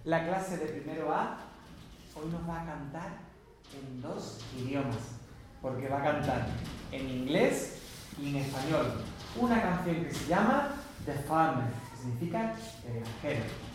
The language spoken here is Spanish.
La clase de primero A hoy nos va a cantar en 2 idiomas, porque va a cantar en inglés y en español una canción que se llama The Farmer, que significa el granjero.